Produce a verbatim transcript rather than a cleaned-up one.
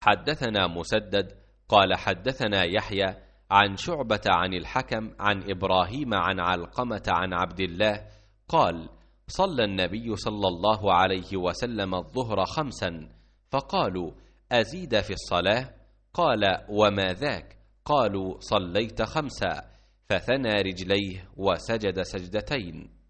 حدثنا مسدد قال حدثنا يحيى عن شعبة عن الحكم عن إبراهيم عن علقمة عن عبد الله قال صلى النبي صلى الله عليه وسلم الظهر خمسا فقالوا أزيد في الصلاة؟ قال وما ذاك؟ قالوا صليت خمسا، فثنى رجليه وسجد سجدتين.